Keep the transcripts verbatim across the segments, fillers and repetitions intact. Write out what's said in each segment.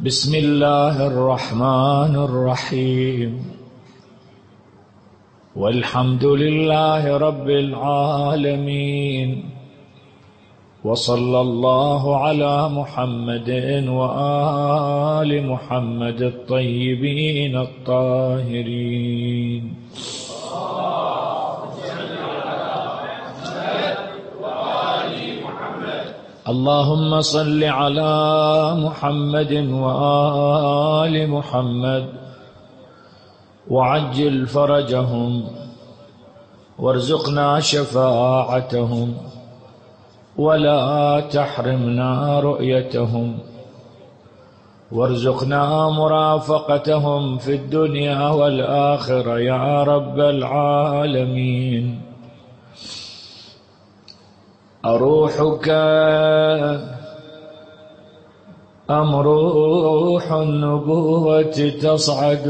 بسم الله الرحمن الرحيم والحمد لله رب العالمين وصلى الله على محمد وآل محمد الطيبين الطاهرين. اللهم صل على محمد وآل محمد وعجل فرجهم وارزقنا شفاعتهم ولا تحرمنا رؤيتهم وارزقنا مرافقتهم في الدنيا والآخرة يا رب العالمين. أروحك أم روح النبوة تصعد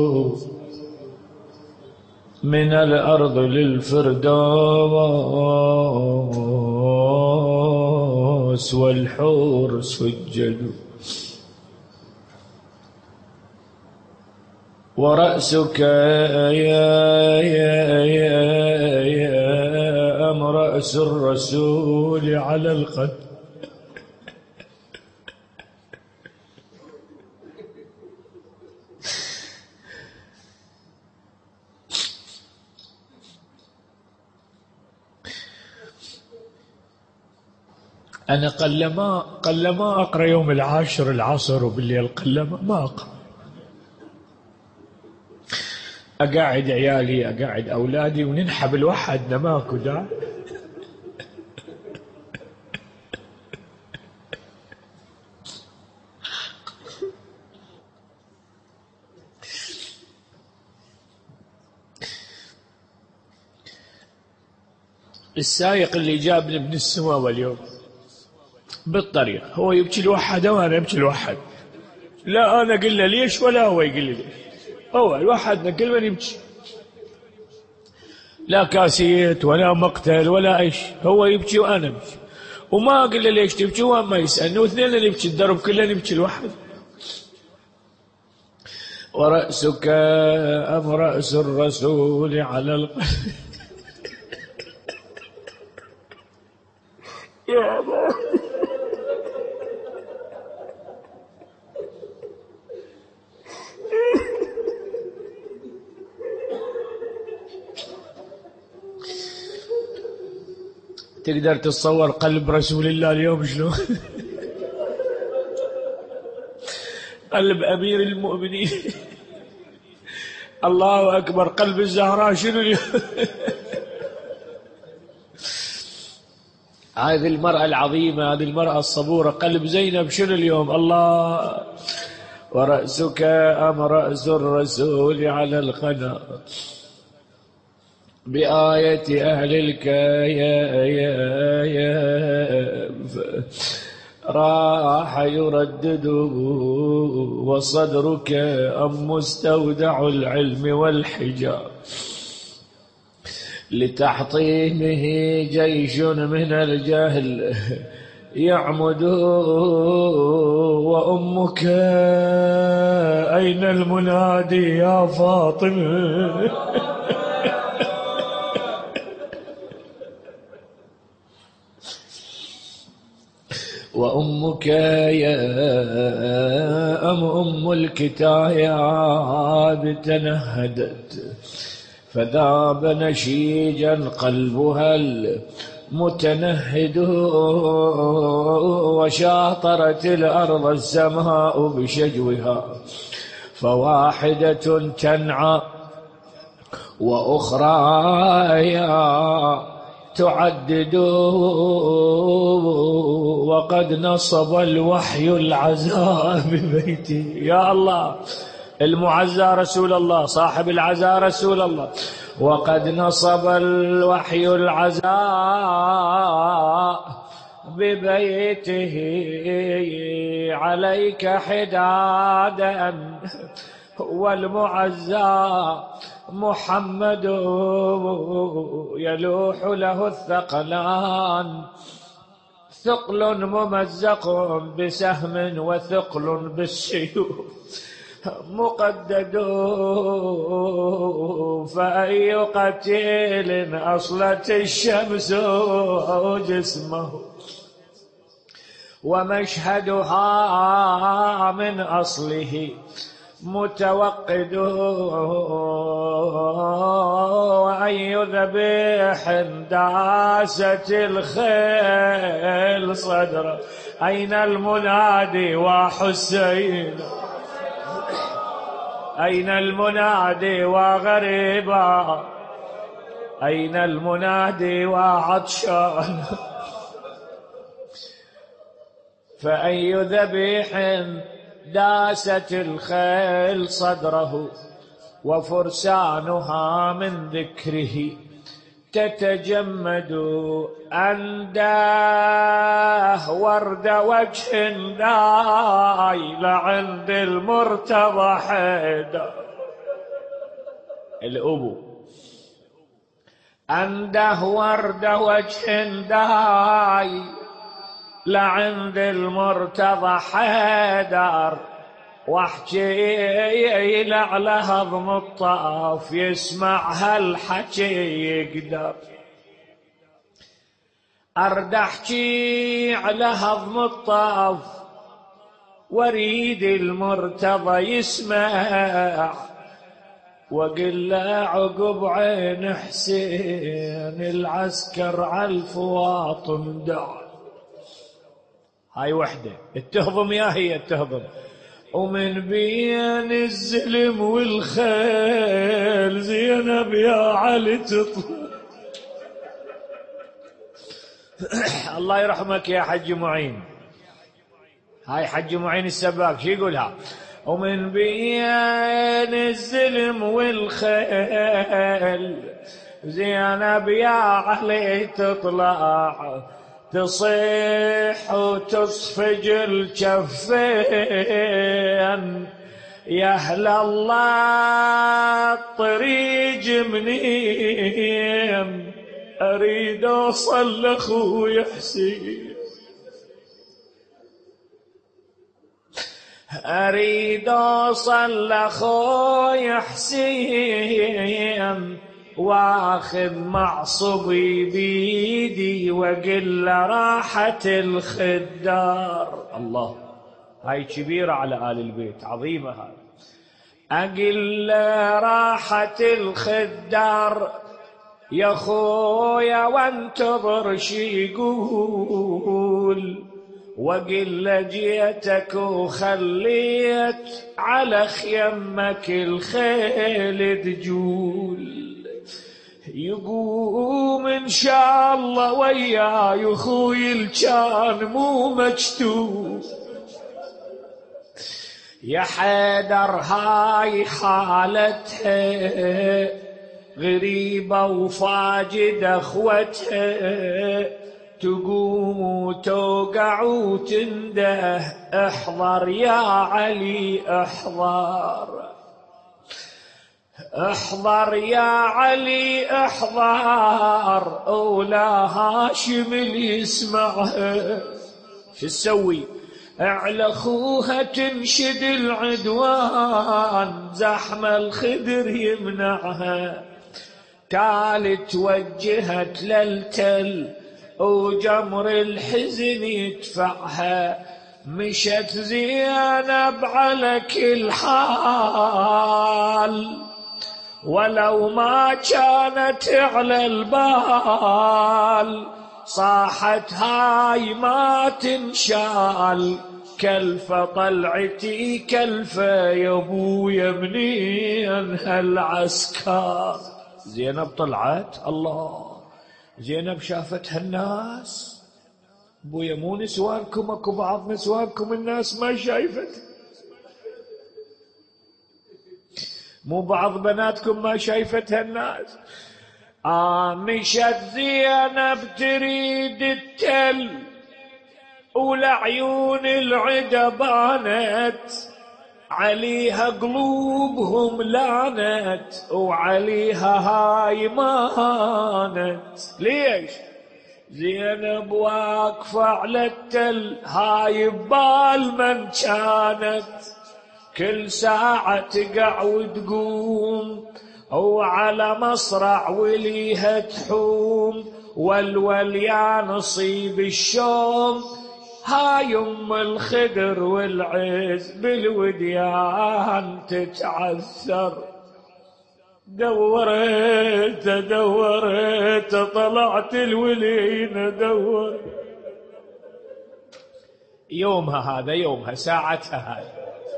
من الأرض للفردوس والحور سجد ورأسك يا يا يا يا أم رأس الرسول على القد أنا قلما قلما أقرأ يوم العاشر العصر وبالليل قلما ما أقرأ، أقعد عيالي أقعد أولادي وننحب الوحدنا ماكو داعي. السايق اللي جابني من السماوة اليوم بالطريق هو يبكي الوحدة وأنا أبكي الوحد، لا أنا أقول له ليش ولا هو يقول لي ليش، هو الوحدنا كل من يبكي، لا كاسيت ولا مقتل ولا أي شيء، هو يبكي وأنا أبكي وما أقول له ليش تبكي وما يسألني واثنين نبكي الدرب كله نبكي الوحد. ورأسك أم رأس الرسول على القلب يا الله. تقدر تتصور قلب رسول الله اليوم شلون؟ قلب أمير المؤمنين. الله أكبر. قلب الزهراء شنو اليوم؟ هذه المرأة العظيمة، هذه المرأة الصبورة، قلب زينب شنو اليوم؟ الله. ورأسك أم رأس الرسول على القنا بآية أهل الكايا يا يا راح يردد وصدرك أم مستودع العلم والحجاب لتحطيمه جيش من الجهل يعمد وأمك أين المنادي يا فاطمة؟ وأمك يا أم أم الكتاب تنهدت فذاب نشيجا قلبها المتنهد وشاطرت الأرض السماء بشجوها فواحدة تنعى وأخرى يا تعدد وقد نصب الوحي العزاء ببيتي. يا الله، المعزى رسول الله، صاحب العزاء رسول الله، وقد نصب الوحي العزاء ببيته عليك حدادا والمعزى محمد يلوح له الثقلان ثقل ممزق بسهم وثقل بالسيوف مقدد، فأي قتيل أصلت الشمس جسمه، ومشهدها من أصله متوقد، وأي ذبيح داست الخيل صدره. أين المنادي وحسين، أين المنادي وغريبا، أين المنادي وعطشان، فأي ذبيح داست الخيل صدره، وفرسانها من ذكره تتجمد. أنداه ورد وجه دايل عند المرتضى حيدر الأبو، أنده ورد وجه دايل لعند المرتضى حيدر، واحكي لعلى هضم الطاف يسمع هالحكي يقدر. أرد أحكي على هضم الطاف وريد المرتضى يسمع، وقل له عقب عين حسين العسكر عالفواطم دع. هاي وحدة التهضم يا هي التهضم. ومن بين الزلم والخيل زينب يا علي تطلع. الله يرحمك يا حج معين. هاي حج معين السباك شو يقولها؟ ومن بين الزلم والخيل زينب يا علي تطلع، تصيح وتصفج الجفين، يا أهل الله الطريق منين، أريد أوصل لأخوي حسين، أريد أوصل لأخوي حسين، واخذ معصبي بيدي وقل راحة الخدار. الله، هاي كبيرة على آل البيت، عظيمة هاي. أقل راحة الخدار يا خويا وانتظر شي يقول، وقل جيتك وخليت على خيمك الخيل تجول، يقوم إن شاء الله وياي أخوي الجان مو مكتوب. يا حيدر هاي حالتها غريبة وفاجد أخوتها، تقوم وتوقع وتنده احضر يا علي احضر، احضر يا علي احضر، ولا هاشم اللي يسمعها. شو تسوي؟ على اخوها تنشد العدوان، زحمة الخدر يمنعها، تالي توجهت للتل وجمر الحزن يدفعها، مشت زينب على كل حال، ولو ما كانت على البال، صاحت هاي ما تنشال، كلفة طلعتي كلفة يا ابويا منين هالعسكر. زينب طلعت، الله، زينب شافتها الناس. بويا مو نسوانكم، اكو بعض نسوانكم الناس ما شايفت، مو بعض بناتكم ما شايفتها الناس. آه مشت زينب تريد التل، ولعيون العدا بانت، عليها قلوبهم لعنت، وعليها هاي مانت. ليش؟ زينب واقفة على التل هاي ببال من كانت، كل ساعة تقع وتقوم، وعلى مصرع وليها تحوم، والول يا نصيب الشوم. هاي ام الخدر والعز بالوديان تتعثر. دورت دورت طلعت الولين دور. يومها هذا، يومها، ساعتها هذا،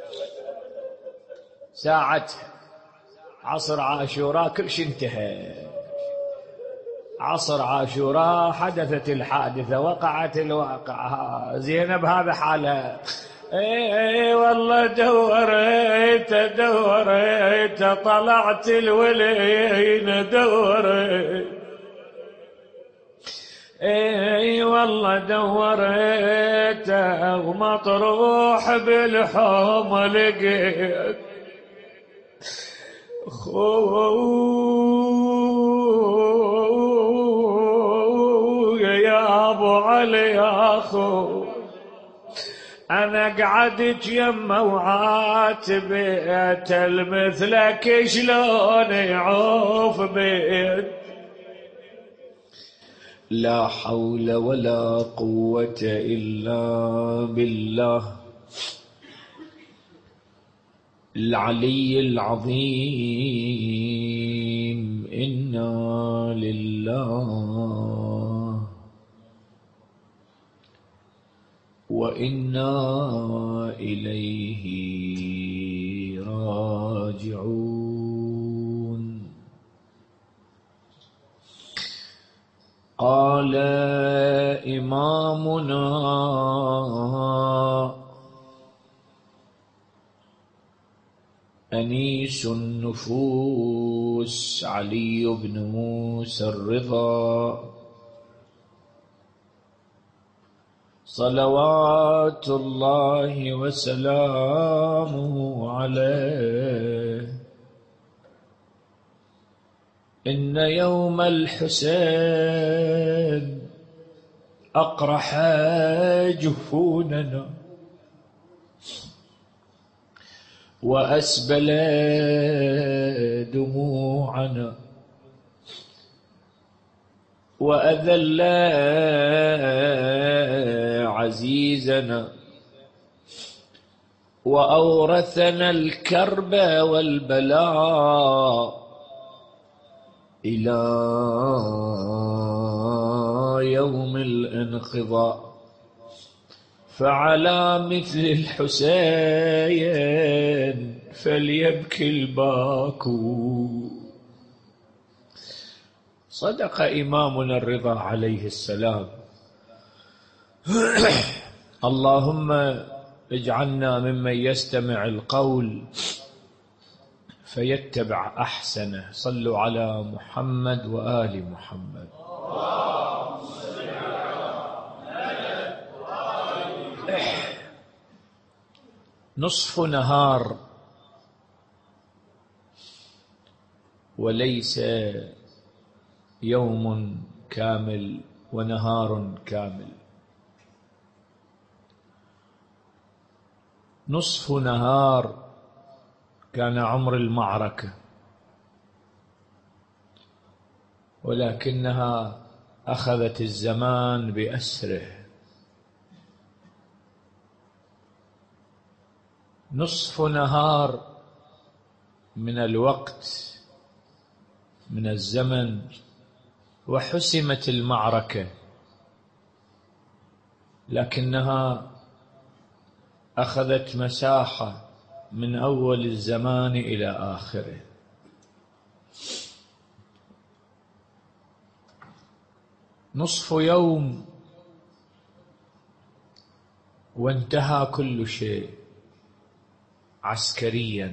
ساعتها عصر عاشوراء كل شيء انتهى. عصر عاشوراء حدثت الحادثة، وقعت الواقعة. زينب هذا حالها. اي والله دوريت دوريت طلعت الولين دوريت. اي والله دوريت ومطروح بالحوم لقيت. خويا يا ابو علي يا خو، أنا قعدت يمه وعاتبت مثلك شلون يعوف بيت. لا حول ولا قوة إلا بالله العلي العظيم. إنا لله وإنا إليه راجعون. قال إمامنا أنيس النفوس علي بن موسى الرضا صلوات الله وسلامه عليه: إن يوم الحسين أقرح جفوننا وأسبل دموعنا وأذل عزيزنا وأورثنا الكرب والبلاء إلى يوم الانقضاء. فعلى مثل الحسين فليبكي الباكو. صدق إمامنا الرضا عليه السلام. اللهم اجعلنا ممن يستمع القول فيتبع أحسنه. صلوا على محمد وآل محمد. نصف نهار وليس يوم كامل ونهار كامل. نصف نهار كان عمر المعركة، ولكنها أخذت الزمان بأسره. نصف نهار من الوقت، من الزمن، وحسمت المعركة، لكنها أخذت مساحة من أول الزمان إلى آخره. نصف يوم وانتهى كل شيء عسكريا،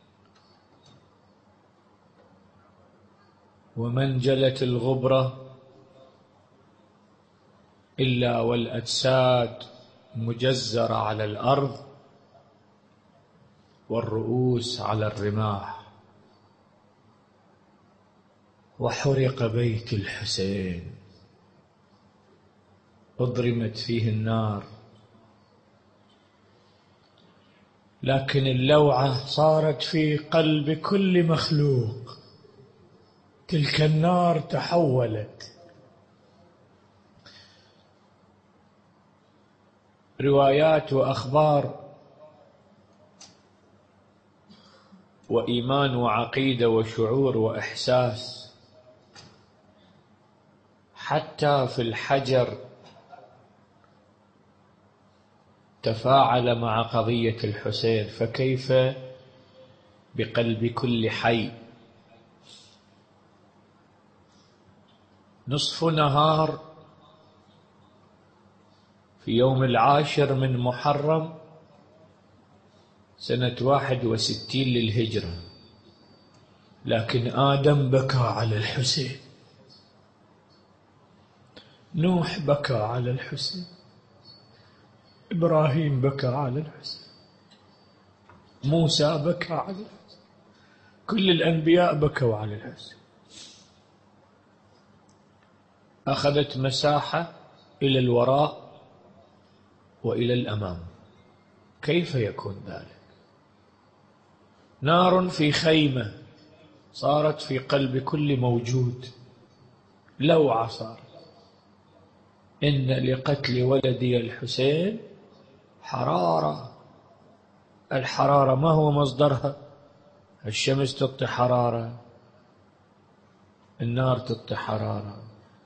ومنجلت الغبرة إلا والأجساد مجزرة على الأرض والرؤوس على الرماح. وحرق بيت الحسين أضرمت فيه النار، لكن اللوعة صارت في قلب كل مخلوق. تلك النار تحولت. روايات وأخبار وإيمان وعقيدة وشعور وإحساس، حتى في الحجر تفاعل مع قضية الحسين، فكيف بقلب كل حي؟ نصف نهار في يوم العاشر من محرم سنة واحد وستين للهجرة، لكن آدم بكى على الحسين، نوح بكى على الحسين، إبراهيم بكى على الحسين، موسى بكى على الحسين، كل الأنبياء بكوا على الحسين. أخذت مساحة إلى الوراء وإلى الأمام. كيف يكون ذلك؟ نار في خيمة صارت في قلب كل موجود، لوعة صارت. إن لقتل ولدي الحسين حرارة. الحرارة ما هو مصدرها؟ الشمس تعطي حرارة، النار تعطي حرارة.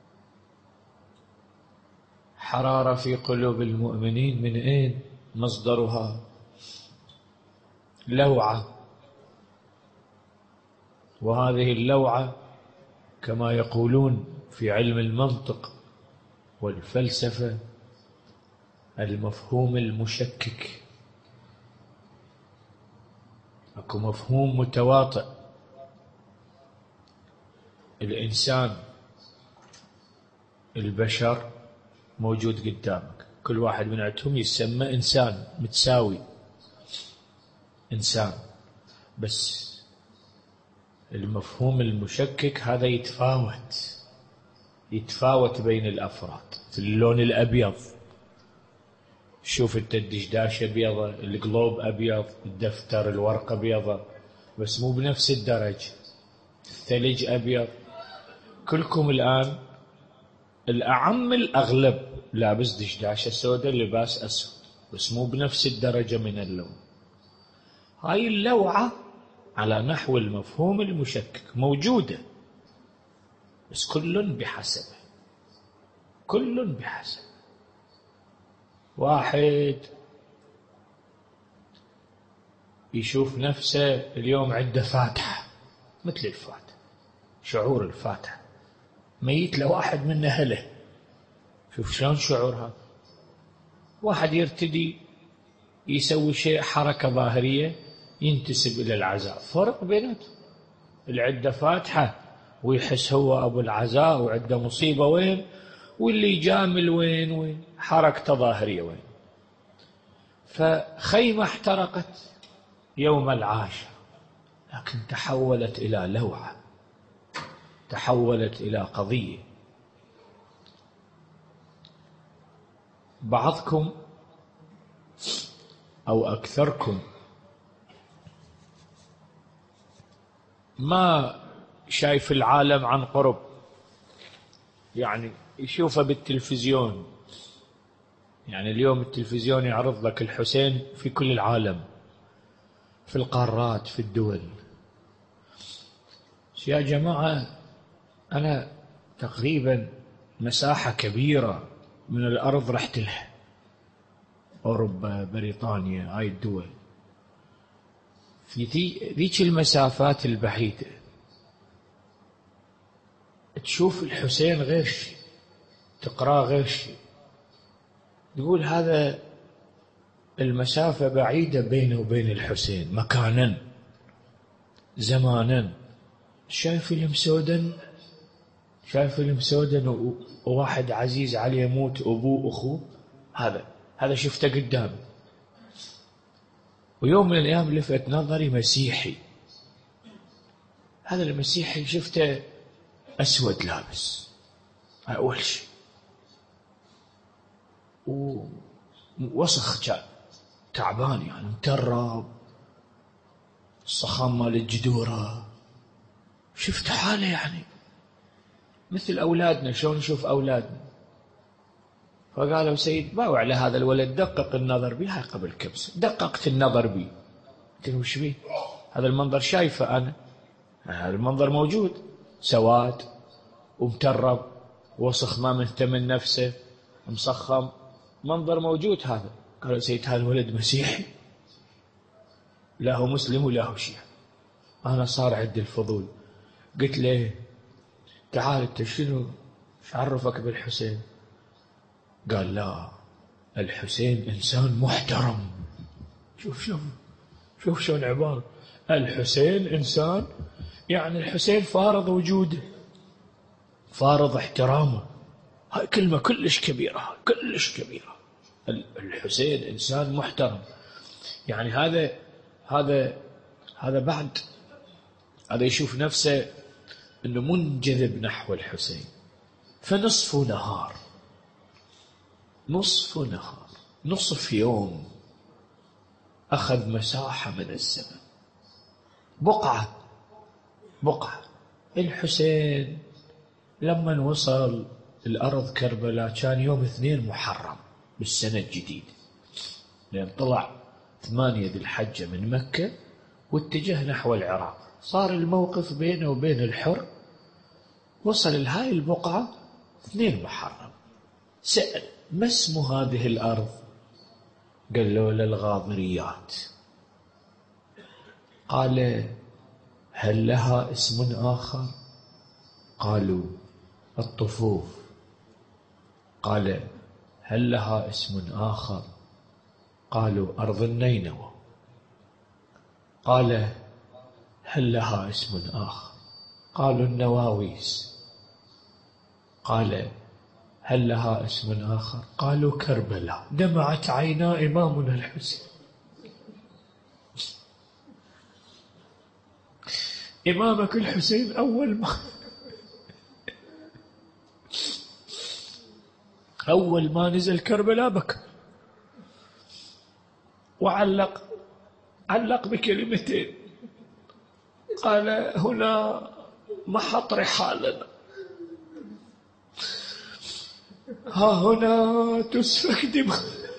حرارة في قلوب المؤمنين من أين مصدرها؟ لوعة. وهذه اللوعة كما يقولون في علم المنطق والفلسفة المفهوم المشكك. أكو مفهوم متواطئ. الإنسان البشر موجود قدامك، كل واحد من عندهم يسمى إنسان متساوي، إنسان، بس المفهوم المشكك هذا يتفاوت يتفاوت بين الأفراد. في اللون الأبيض، شوف انت الدشداشة بيضة، القلوب أبيض، الدفتر الورقة بيضة، بس مو بنفس الدرجة. الثلج أبيض. كلكم الآن الأعم الأغلب لابس دشداشة سوداء، لباس أسود، بس مو بنفس الدرجة من اللون. هاي اللوعة على نحو المفهوم المشكك موجودة، بس كل بحسبه، كل بحسبه. واحد يشوف نفسه اليوم عنده فاتحة مثل الفاتحة، شعور الفاتحة، ميت لواحد من أهله، شوف شلون شعورها. واحد يرتدي يسوي شيء حركة ظاهرية ينتسب إلى العزاء، فرق بيناتهم. اللي عنده فاتحة ويحس هو أبو العزاء وعنده مصيبة وين، واللي يجامل وين وين، حركة ظاهرية وين. فخيمة احترقت يوم العاشر، لكن تحولت إلى لوعة، تحولت إلى قضية. بعضكم أو أكثركم ما شايف العالم عن قرب، يعني يشوفه بالتلفزيون. يعني اليوم التلفزيون يعرض لك الحسين في كل العالم، في القارات، في الدول. يا جماعة، أنا تقريبا مساحة كبيرة من الأرض رحت لها، أوروبا، بريطانيا، هاي الدول. في ذيك المسافات البعيدة تشوف الحسين غير شيء، تقرأ غير شيء، تقول هذا المسافة بعيدة بينه وبين الحسين مكانا زمانا. شايف فيلم سودن، شايف فيلم سودن وواحد عزيز عليه يموت، أبوه أخوه، هذا هذا شفته قدامي. ويوم من الأيام لفت نظري مسيحي، هذا المسيحي شفته أسود لابس، أول شيء. ووسخ كان تعبان يعني مترب، الصخام مال الجدورة. شفت حاله يعني مثل أولادنا، شلون نشوف أولادنا. فقالوا سيد باوع على هذا الولد، دقق النظر بي. هاي قبل كبسة دققت النظر بي، قلت له وش بيه؟ هذا المنظر شايفه أنا، هذا المنظر موجود، سواد ومترب وسخ ما مهتم نفسه مصخم، منظر موجود هذا. قالوا سيد هذا الولد مسيحي، لا هو مسلم ولا هو شيعي. أنا صار عندي الفضول، قلت له تعال انت شنو عرفك بالحسين؟ قال لا الحسين إنسان محترم. شوف شوف شوف شو العبارة، الحسين إنسان، يعني الحسين فارض وجوده، فارض احترامه. هاي كلمة كلش كبيرة، كلش كبيرة. الحسين إنسان محترم، يعني هذا هذا هذا بعد هذا يشوف نفسه أنه منجذب نحو الحسين. فنصف نهار، نصف نهار، نصف يوم أخذ مساحة من الزمن، بقعة بقعة. الحسين لما وصل الأرض كربلاء كان يوم اثنين محرم بالسنة الجديدة، لأن طلع ثمانية ذي الحجة من مكة واتجه نحو العراق. صار الموقف بينه وبين الحر، وصل لهاي البقعة اثنين محرم. سأل ما اسم هذه الأرض؟ قال له للغاضريات. قال هل لها اسم آخر؟ قالوا الطفوف. قال هل لها اسم آخر؟ قالوا أرض النينوى. قال هل لها اسم آخر؟ قالوا النواويس. قال هل لها اسم آخر؟ قالوا كربلاء. دمعت عينا إمامنا الحسين. إمامك الحسين أول ما أول ما نزل كربلاء بكى، وعلق علق بكلمتين، قال هنا محط رحالنا، ها هنا تسفك دماء.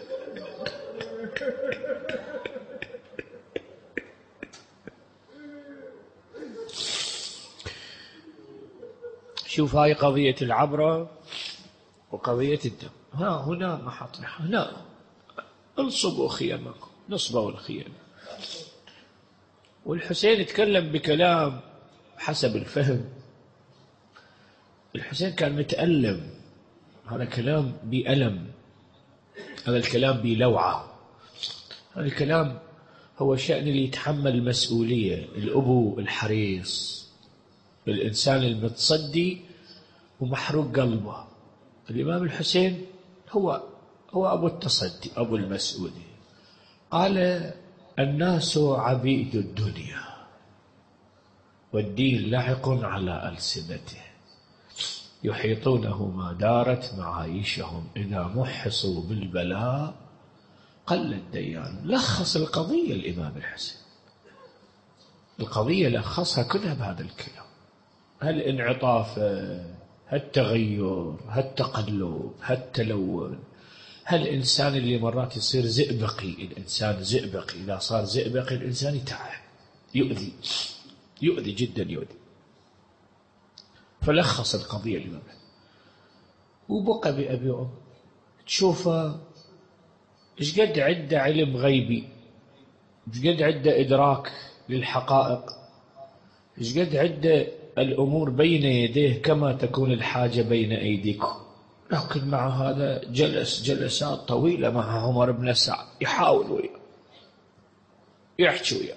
شوف هاي قضية العبرة وقضية الدم. ها هنا محط رحال، هنا انصبوا خيامكم، نصبوا الخيام. والحسين يتكلم بكلام حسب الفهم. الحسين كان متألم، هذا كلام بألم، هذا الكلام بلوعة، هذا الكلام هو شأن اللي يتحمل المسؤولية، الأبو الحريص، الإنسان المتصدي ومحروق قلبه. الإمام الحسين هو هو أبو التصدي، أبو المسؤولية. قال الناس عبيد الدنيا والدين لاحق على ألسنته، يحيطونه ما دارت معايشهم، إذا محصوا بالبلاء قل الديان. لخص القضية الإمام الحسين، القضية لخصها كلها بهذا الكلام. هالانعطاف، هالتغير، هالتقلب، هالتلون، هالإنسان اللي مرات يصير زئبقي. الإنسان زئبقي، إذا صار زئبقي الإنسان يتعب، يؤذي يؤذي جدا يؤذي. فلخص القضية الإمام، وبقى بأبي وأم. تشوفه إيش قد عنده علم غيبي، إيش قد عنده إدراك للحقائق، إيش قد عنده الأمور بين يديه كما تكون الحاجة بين أيديكم. لكن مع هذا جلس جلسات طويلة مع عمر بن سعد، يحاول وياه، يحكي وياه.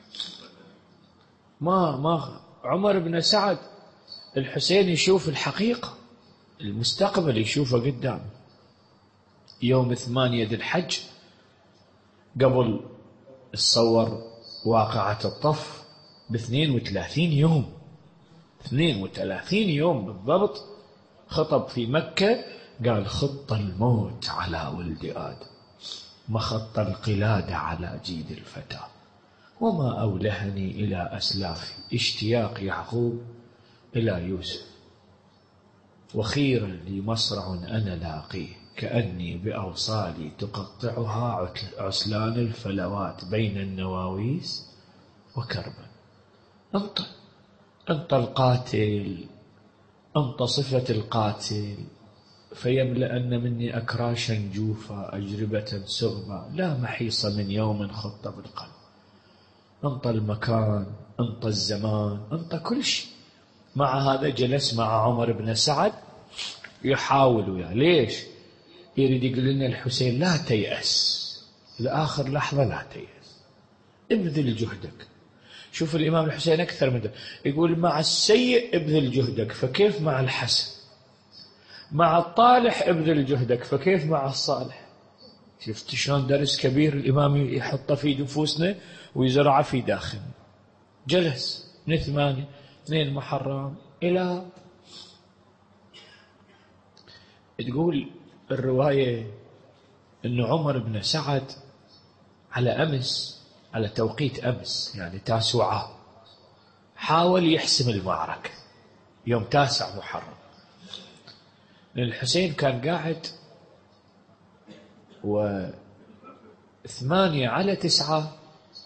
ما ما عمر بن سعد الحسين يشوف الحقيقة، المستقبل يشوفه قدام. يوم ثمانية ذي الحج قبل الصور واقعة الطف باثنين وثلاثين يوم، اثنين وثلاثين يوم بالضبط، خطب في مكة قال خط الموت على ولد آدم، مخط القلادة على جيد الفتى، وما أولهني إلى أسلافي اشتياق يعقوب إلى يوسف، وخيرا لي مصرع أنا لاقيه كأني بأوصالي تقطعها عسلان الفلوات بين النواويس وكربا. أنت أنت القاتل، أنت صفة القاتل، فيملأن مني أكراشا جوفا أجربة سغبا لا محيص من يوم خط بالقلب. أنت المكان، أنت الزمان، أنت كل شيء. مع هذا جلس مع عمر بن سعد يحاول وياه. ليش؟ يريد يقول لنا الحسين لا تيأس لآخر لحظة، لا تيأس، ابذل جهدك. شوف الإمام الحسين أكثر من ده، يقول مع السيء ابذل جهدك، فكيف مع الحسن؟ مع الطالح ابذل جهدك، فكيف مع الصالح؟ شفت شلون درس كبير الإمام يحطه في نفوسنا ويزرعه في داخلنا. جلس من ثمانية اثنين محرم إلى، تقول الرواية أن عمر بن سعد على أمس، على توقيت أمس يعني تاسوعة، حاول يحسم المعركة يوم تاسع محرم. الحسين كان قاعد وثمانية على تسعة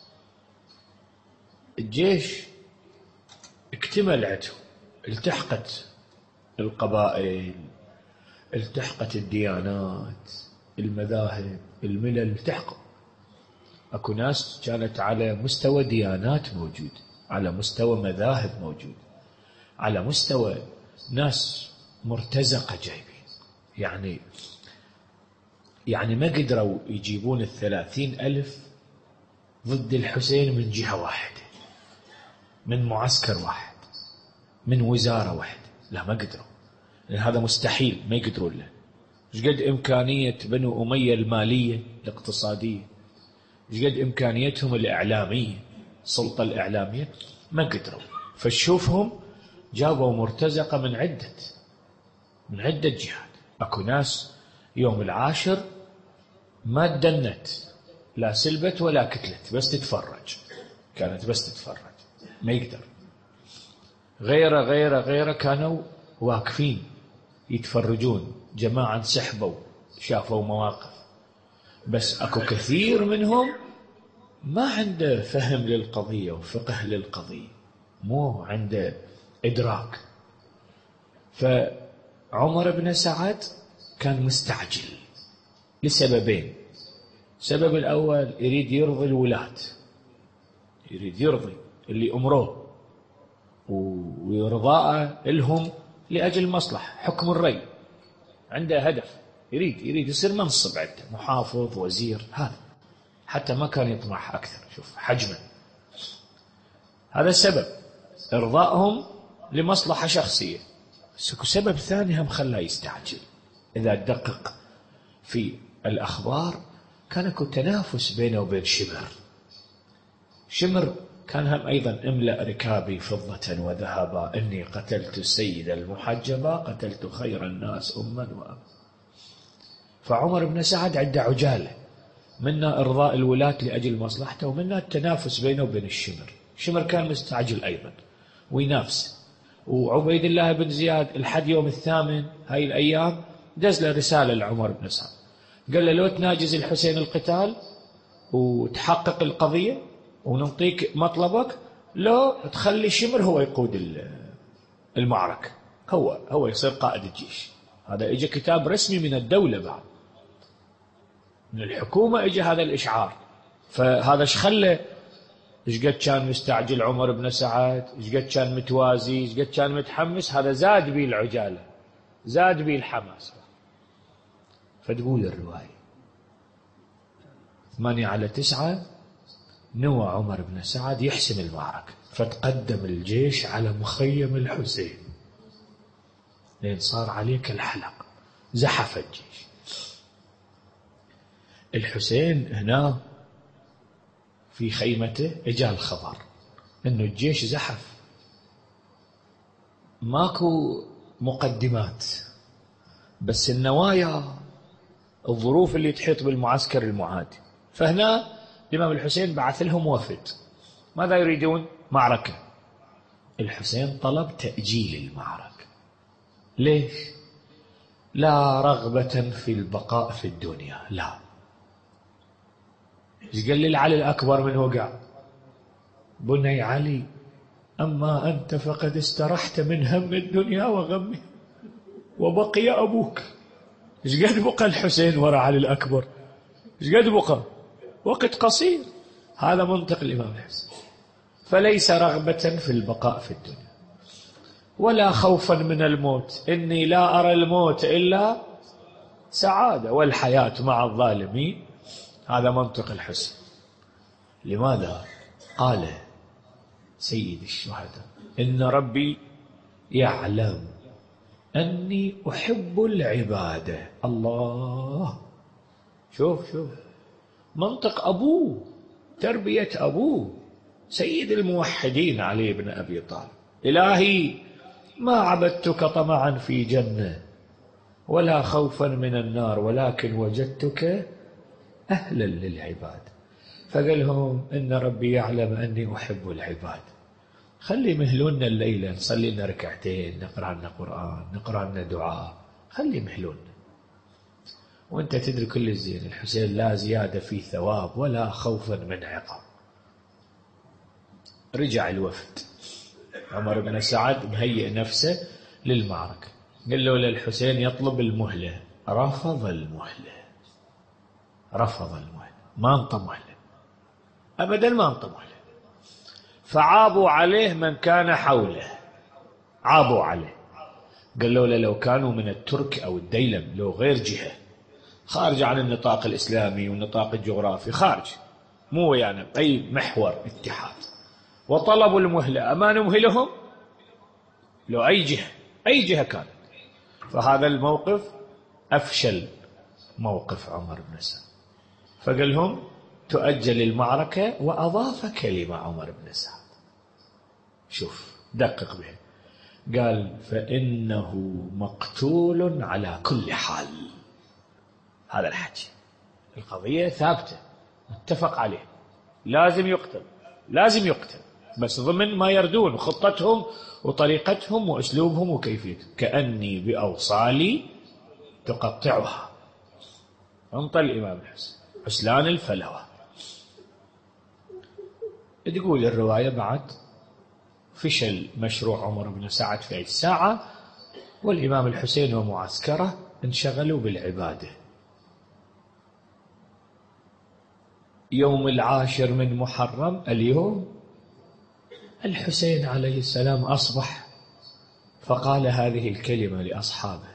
الجيش اكتمل عدو، التحقت القبائل، التحقت الديانات، المذاهب، الملل، التحقوا. اكو ناس كانت على مستوى ديانات موجود، على مستوى مذاهب موجود، على مستوى ناس مرتزقة جايبين، يعني يعني ما قدروا يجيبون الثلاثين ألف ضد الحسين من جهة واحدة، من معسكر واحد، من وزارة واحدة، لا ما قدروا، لأن هذا مستحيل، ما يقدرون له. ايش قد إمكانية بنو أمية المالية الاقتصادية، ايش قد إمكانيتهم الإعلامية، السلطة الإعلامية، ما قدروا. فشوفهم جابوا مرتزقة من عدة من عدة جهات. أكو ناس يوم العاشر ما تدنت، لا سلبت ولا كتلت، بس تتفرج، كانت بس تتفرج، ما يقدر. غيره غيره غيره كانوا واقفين يتفرجون، جماعة انسحبوا شافوا مواقف. بس أكو كثير منهم ما عنده فهم للقضية وفقه للقضية، مو عنده إدراك. فعمر بن سعد كان مستعجل لسببين. السبب الأول يريد يرضي الولاة، يريد يرضي اللي أمروه، ويرضاء لهم لأجل مصلحة حكم الري، عنده هدف، يريد يريد يصير منصب عنده، محافظ، وزير، هذا حتى ما كان يطمح أكثر. شوف حجمه، هذا السبب، إرضائهم لمصلحة شخصية. سبب ثاني هم خلاه يستعجل. إذا تدقق في الأخبار كان اكو تنافس بينه وبين شمر. شمر كان هم أيضا املأ ركابي فضة وذهبا، إني قتلت السيد المحجبا، قتلت خير الناس أما وأبا. فعمر بن سعد عنده عجالة، منا إرضاء الولاة لأجل مصلحته، ومنا التنافس بينه وبين الشمر. شمر كان مستعجل أيضا وينافس. وعبيد الله بن زياد الحد يوم الثامن هاي الأيام دز له رسالة لعمر بن سعد، قال له لو تناجز الحسين القتال وتحقق القضية ونعطيك مطلبك، لو تخلي شمر هو يقود المعركة، هو هو يصير قائد الجيش. هذا اجى كتاب رسمي من الدولة، بعد من الحكومة اجى هذا الإشعار. فهذا ايش خلى، ايش قد كان مستعجل عمر بن سعد، ايش قد كان متوازي، ايش قد كان متحمس، هذا زاد بيه العجالة، زاد بيه الحماس. فتقول الرواية ثمانية على تسعة نوى عمر بن سعد يحسم المعركة، فتقدم الجيش على مخيم الحسين لين صار عليه كالحلق، زحف الجيش. الحسين هنا في خيمته اجى الخبر انه الجيش زحف، ماكو مقدمات، بس النوايا الظروف اللي تحيط بالمعسكر المعادي. فهنا الإمام الحسين بعث لهم وفد، ماذا يريدون؟ معركة. الحسين طلب تأجيل المعركة. ليش؟ لا رغبة في البقاء في الدنيا، لا. ايش قال لي علي الأكبر من وقع؟ بني علي أما أنت فقد استرحت من هم الدنيا وغمه وبقي أبوك. ايش قد بقى الحسين وراء علي الأكبر؟ ايش قد بقى؟ وقت قصير. هذا منطق الإمام الحسين. فليس رغبة في البقاء في الدنيا ولا خوفا من الموت، إني لا أرى الموت إلا سعادة والحياة مع الظالمين. هذا منطق الحسين. لماذا؟ قال سيد الشهداء إن ربي يعلم أني أحب العبادة. الله، شوف شوف منطق أبوه، تربية أبوه سيد الموحدين علي بن أبي طالب. إلهي ما عبدتك طمعا في جنة ولا خوفا من النار ولكن وجدتك أهلا للعباد. فقال لهم إن ربي يعلم أني أحب العباد. خلي مهلونا الليلة، نصلي لنا ركعتين، نقرأ لنا قرآن، نقرأ لنا دعاء، خلي مهلونا. وانت تدري كل الزين الحسين لا زيادة في ثواب ولا خوفا من عقاب. رجع الوفد، عمر بن سعد مهيئ نفسه للمعركة. قال له للحسين يطلب المهلة، رفض المهلة، رفض المهلة، ما انطى مهلة أبدا، ما انطى مهلة. فعابوا عليه من كان حوله، عابوا عليه. قال له لو كانوا من الترك أو الديلم، لو غير جهة خارج عن النطاق الإسلامي والنطاق الجغرافي، خارج مو يعني أي محور اتحاد، وطلبوا المهلة، أما نمهلهم؟ لو أي جهة، أي جهة كانت. فهذا الموقف أفشل موقف عمر بن سعد، فقال لهم تؤجل المعركة. وأضاف كلمة عمر بن سعد، شوف دقق به، قال فإنه مقتول على كل حال. هذا الحكي، القضية ثابتة متفق عليه، لازم يقتل، لازم يقتل، بس ضمن ما يردون خطتهم وطريقتهم وأسلوبهم وكيفية. كأني بأوصالي تقطعها. انطى الإمام الحسين حسلان الفلوى. تقول الرواية بعد فشل مشروع عمر بن سعد في الساعة، والإمام الحسين ومعسكره انشغلوا بالعبادة. يوم العاشر من محرم، اليوم، الحسين عليه السلام أصبح فقال هذه الكلمة لأصحابه: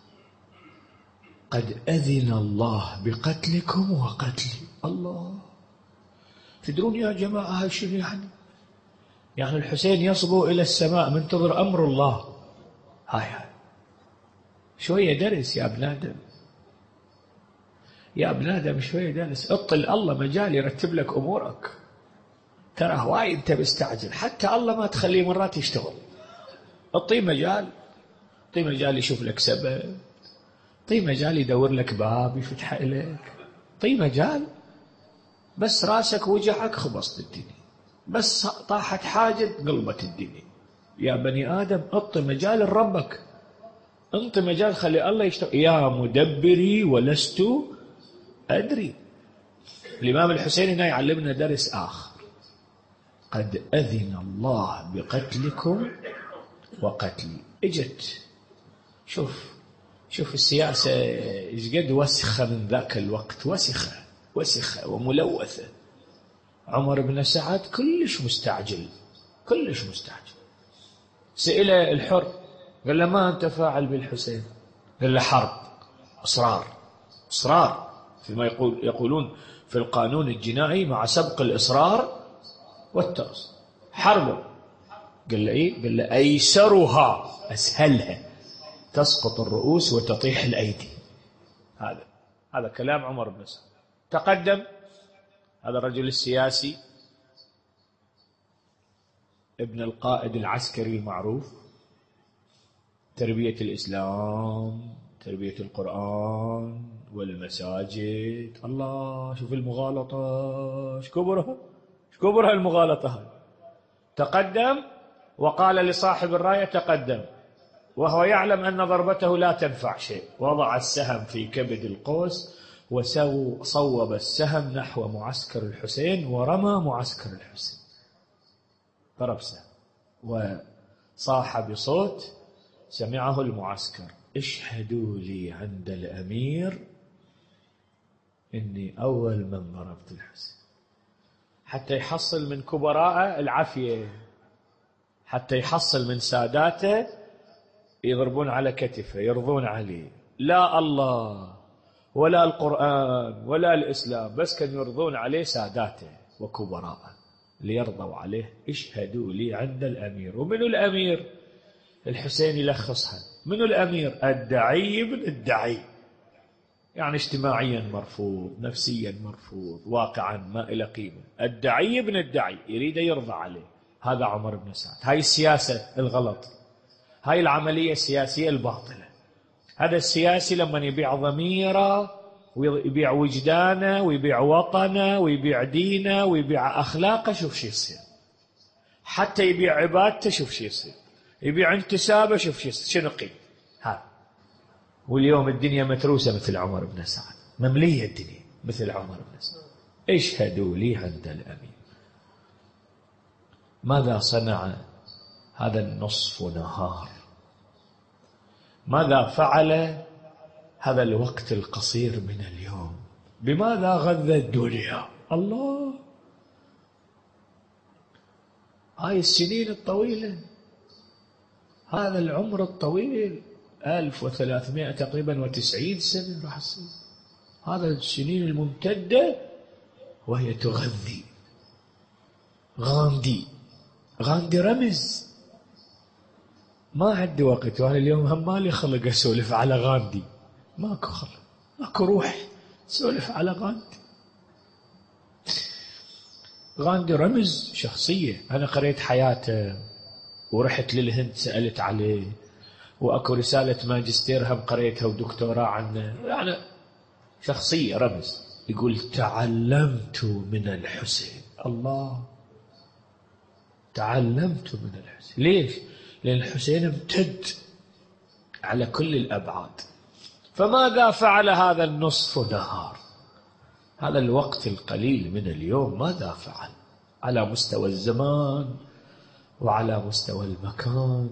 قد أذن الله بقتلكم وقتلي. الله، تدرون يا جماعة شنو يعني؟ يعني الحسين يصبو إلى السماء منتظر أمر الله. هاي هاي شوية درس يا ابن آدم، يا ابن آدم شوية درس. اطل الله مجال يرتب لك أمورك. ترى هواي أنت مستعجل، حتى الله ما تخليه مرات يشتغل. اطي مجال، اطي مجال يشوف لك سبب، اطي مجال يدور لك باب يفتح لك، اطي مجال. بس راسك وجعك خبصت الدنيا، بس طاحت حاجة قلبت الدنيا. يا بني آدم اطي مجال لربك، انت مجال خلي الله يشتغل. يا مدبري ولست أدري. الإمام الحسين هنا يعلمنا درس آخر: قد أذن الله بقتلكم وقتلي. اجت، شوف شوف السياسة ايش قد وسخة من ذاك الوقت، وسخة وسخة وملوثة. عمر بن سعد كلش مستعجل، كلش مستعجل. سئل الحر قال له ما أنت فاعل بالحسين؟ قال له حرب، إصرار، إصرار فيما يقول يقولون في القانون الجنائي مع سبق الإصرار والترص. حرب. قال له إيه؟ قال له أيسرها، أسهلها، تسقط الرؤوس وتطيح الأيدي. هذا هذا كلام عمر بن سعد. تقدم هذا الرجل السياسي ابن القائد العسكري المعروف، تربية الإسلام، تربية القرآن والمساجد. الله، شوف المغالطة ايش كبرها، ايش كبرها المغالطة. تقدم وقال لصاحب الراية تقدم، وهو يعلم أن ضربته لا تنفع شيء، وضع السهم في كبد القوس وصوب السهم نحو معسكر الحسين ورمى معسكر الحسين، ضرب سهم وصاح بصوت سمعه المعسكر: اشهدوا لي عند الأمير إني أول من ضربت الحسين. حتى يحصل من كبراء العافية، حتى يحصل من ساداته يضربون على كتفه يرضون عليه، لا الله ولا القرآن ولا الإسلام، بس كانوا يرضون عليه ساداته وكبراءه ليرضوا عليه. اشهدوا لي عند الأمير. ومنو الأمير؟ الحسين يلخصها: منو الأمير؟ الدعي بن الدعي، يعني اجتماعيا مرفوض، نفسيا مرفوض، واقعا ما إلى قيمة. الدعي بن الدعي يريد يرضى عليه. هذا عمر بن سعد. هاي السياسة الغلط، هاي العملية السياسية الباطلة. هذا السياسي لما يبيع ضميره ويبيع وجدانه ويبيع وطنه ويبيع دينه ويبيع أخلاقه، شوف شي يصير. حتى يبيع عبادته، شوف شي يصير. يبيع انتسابه، شوف شي يصير. شنو قيمة هذا؟ واليوم الدنيا متروسة مثل عمر بن سعد، مملية الدنيا مثل عمر بن سعد. اشهدوا لي عند الأمير. ماذا صنع هذا النصف نهار؟ ماذا فعل هذا الوقت القصير من اليوم؟ بماذا غذى الدنيا؟ الله، هاي السنين الطويلة، هذا العمر الطويل، ألف وثلاثمائة تقريبا وتسعين سنة راح تصير، هذا السنين الممتدة وهي تغذي. غاندي، غاندي رمز. ما عندي وقت، وأنا اليوم هم مالي خلق أسولف على غاندي، ماكو خلق، ماكو روح سولف على غاندي. غاندي رمز، شخصية. أنا قريت حياته ورحت للهند سألت عليه، وأكو رسالة ماجستير هم قريتها ودكتوراه عنه. يعني شخصية رمز. يقول: تعلمت من الحسين. الله، تعلمت من الحسين. ليش؟ لأن الحسين امتد على كل الأبعاد. فماذا فعل هذا النصف نهار، هذا الوقت القليل من اليوم؟ ماذا فعل على مستوى الزمان وعلى مستوى المكان؟